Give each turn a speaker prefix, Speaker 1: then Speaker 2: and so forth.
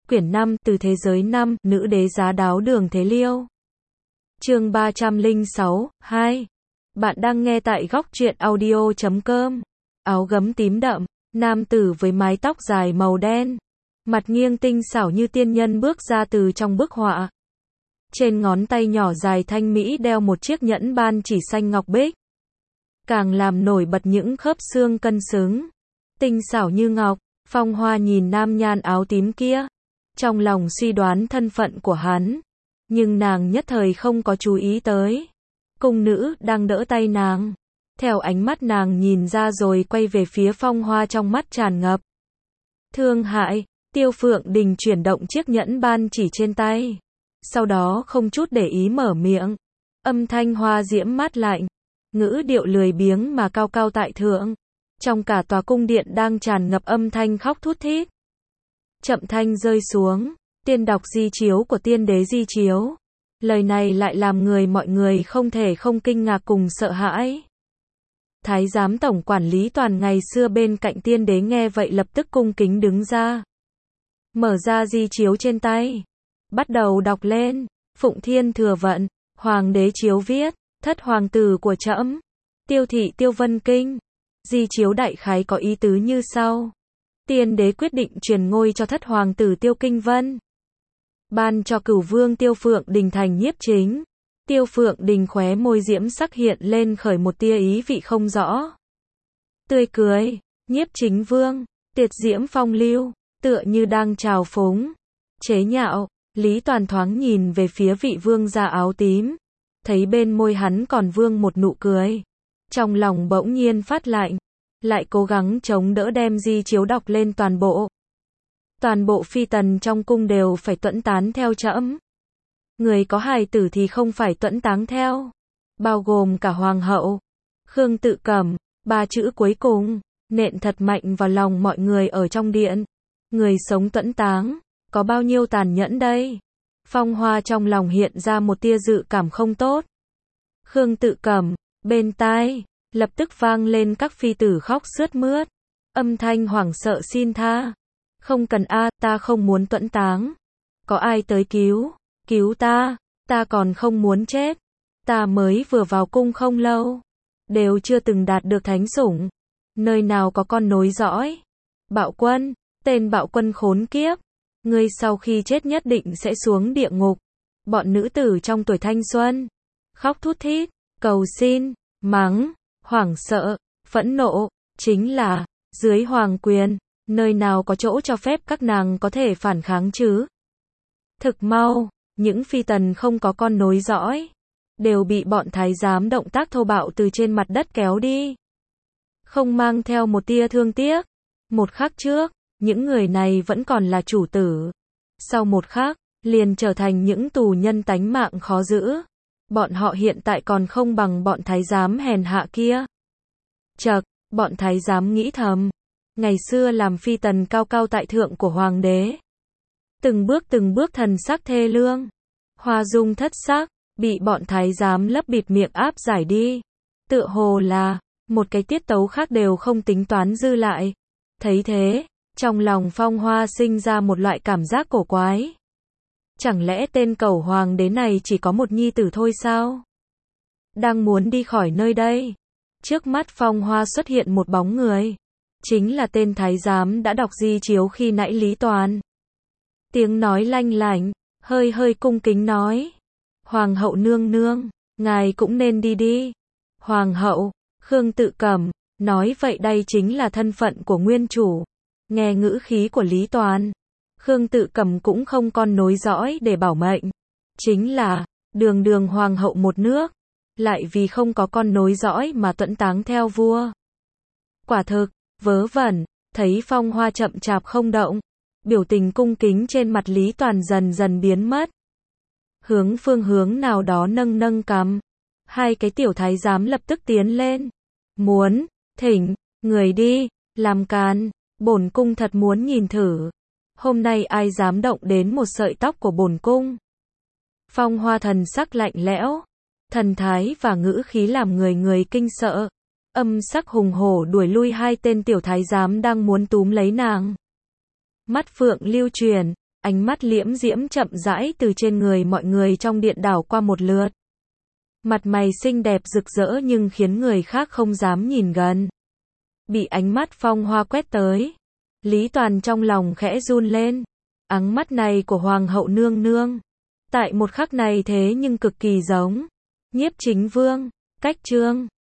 Speaker 1: quyển 5, từ thế giới 5, nữ đế giá đáo Đường Thế Liêu. Chương 306, 2. Bạn đang nghe tại góc truyện audio.com. Áo gấm tím đậm, nam tử với mái tóc dài màu đen, mặt nghiêng tinh xảo như tiên nhân bước ra từ trong bức họa. Trên ngón tay nhỏ dài thanh mỹ đeo một chiếc nhẫn ban chỉ xanh ngọc bích, càng làm nổi bật những khớp xương cân xứng, tinh xảo như ngọc. Phong Hoa nhìn nam nhan áo tím kia, trong lòng suy đoán thân phận của hắn, nhưng nàng nhất thời không có chú ý tới. Cung nữ đang đỡ tay nàng, theo ánh mắt nàng nhìn ra rồi quay về phía Phong Hoa, trong mắt tràn ngập thương hại. Tiêu Phượng Đình chuyển động chiếc nhẫn ban chỉ trên tay, sau đó không chút để ý mở miệng, âm thanh hoa diễm mát lạnh, ngữ điệu lười biếng mà cao cao tại thượng. Trong cả tòa cung điện đang tràn ngập âm thanh khóc thút thít. Chậm thanh rơi xuống, tiên đọc di chiếu của tiên đế di chiếu. Lời này lại làm mọi người không thể không kinh ngạc cùng sợ hãi. Thái giám tổng quản Lý Toàn ngày xưa bên cạnh tiên đế nghe vậy lập tức cung kính đứng ra, mở ra di chiếu trên tay, bắt đầu đọc lên. Phụng Thiên Thừa Vận, Hoàng đế chiếu viết, thất hoàng tử của trẫm, Tiêu thị Tiêu Vân Kinh. Di chiếu đại khái có ý tứ như sau: tiên đế quyết định truyền ngôi cho thất hoàng tử Tiêu Kinh Vân, ban cho cửu vương Tiêu Phượng Đình thành nhiếp chính. Tiêu Phượng Đình khóe môi diễm sắc hiện lên khởi một tia ý vị không rõ, tươi cười. Nhiếp chính vương, tiệt diễm phong lưu, tựa như đang trào phúng, chế nhạo. Lý Toàn thoáng nhìn về phía vị vương gia áo tím, thấy bên môi hắn còn vương một nụ cười, trong lòng bỗng nhiên phát lạnh, lại cố gắng chống đỡ đem di chiếu đọc lên toàn bộ. Toàn bộ phi tần trong cung đều phải tuẫn tán theo trẫm. Người có hài tử thì không phải tuẫn táng theo, bao gồm cả hoàng hậu. Khương Tự Cẩm, ba chữ cuối cùng nện thật mạnh vào lòng mọi người ở trong điện. Người sống tuẫn táng, có bao nhiêu tàn nhẫn đây? Phong Hoa trong lòng hiện ra một tia dự cảm không tốt. Khương Tự Cẩm, bên tai lập tức vang lên các phi tử khóc sướt mướt, âm thanh hoảng sợ xin tha. Không cần a, ta không muốn tuẫn táng. Có ai tới cứu ta, ta còn không muốn chết. Ta mới vừa vào cung không lâu, đều chưa từng đạt được thánh sủng, nơi nào có con nối dõi. Bạo Quân, tên bạo quân khốn kiếp, ngươi sau khi chết nhất định sẽ xuống địa ngục. Bọn nữ tử trong tuổi thanh xuân, khóc thút thít, cầu xin, mắng, hoảng sợ, phẫn nộ, chính là, dưới hoàng quyền, nơi nào có chỗ cho phép các nàng có thể phản kháng chứ. Thực mau, những phi tần không có con nối dõi, đều bị bọn thái giám động tác thô bạo từ trên mặt đất kéo đi, không mang theo một tia thương tiếc. Một khắc trước, những người này vẫn còn là chủ tử, sau một khắc, liền trở thành những tù nhân tánh mạng khó giữ. Bọn họ hiện tại còn không bằng bọn thái giám hèn hạ kia. Chậc, bọn thái giám nghĩ thầm, ngày xưa làm phi tần cao cao tại thượng của hoàng đế, từng bước thần sắc thê lương, hoa dung thất sắc, bị bọn thái giám lấp bịt miệng áp giải đi. Tựa hồ là một cái tiết tấu khác đều không tính toán dư lại. Thấy thế, trong lòng Phong Hoa sinh ra một loại cảm giác cổ quái. Chẳng lẽ tên cẩu hoàng đế này chỉ có một nhi tử thôi sao? Đang muốn đi khỏi nơi đây, trước mắt Phong Hoa xuất hiện một bóng người, chính là tên thái giám đã đọc di chiếu khi nãy Lý Toàn. Tiếng nói lanh lảnh, hơi cung kính nói: Hoàng hậu nương nương, ngài cũng nên đi đi. Hoàng hậu, Khương Tự Cẩm nói vậy đây chính là thân phận của nguyên chủ. Nghe ngữ khí của Lý Toàn, Khương Tự Cẩm cũng không con nối dõi để bảo mệnh, chính là đường hoàng hậu một nước, lại vì không có con nối dõi mà tuẫn táng theo vua. Quả thực vớ vẩn. Thấy Phong Hoa chậm chạp không động, biểu tình cung kính trên mặt Lý Toàn dần dần biến mất. Phương hướng nào đó nâng cằm, hai cái tiểu thái giám lập tức tiến lên, muốn thỉnh người đi làm càn. Bổn cung thật muốn nhìn thử, hôm nay ai dám động đến một sợi tóc của bổn cung. Phong Hoa thần sắc lạnh lẽo, thần thái và ngữ khí làm người kinh sợ, âm sắc hùng hổ đuổi lui hai tên tiểu thái giám đang muốn túm lấy nàng. Mắt phượng lưu truyền, Ánh mắt liễm diễm chậm rãi từ trên người mọi người trong điện đảo qua một lượt. Mặt mày xinh đẹp rực rỡ nhưng khiến người khác không dám nhìn gần. Bị ánh mắt phong hoa quét tới, Lý Toàn trong lòng khẽ run lên. Áng mắt này của Hoàng hậu nương nương, tại một khắc này thế nhưng cực kỳ giống Nhiếp Chính Vương. Cách Trương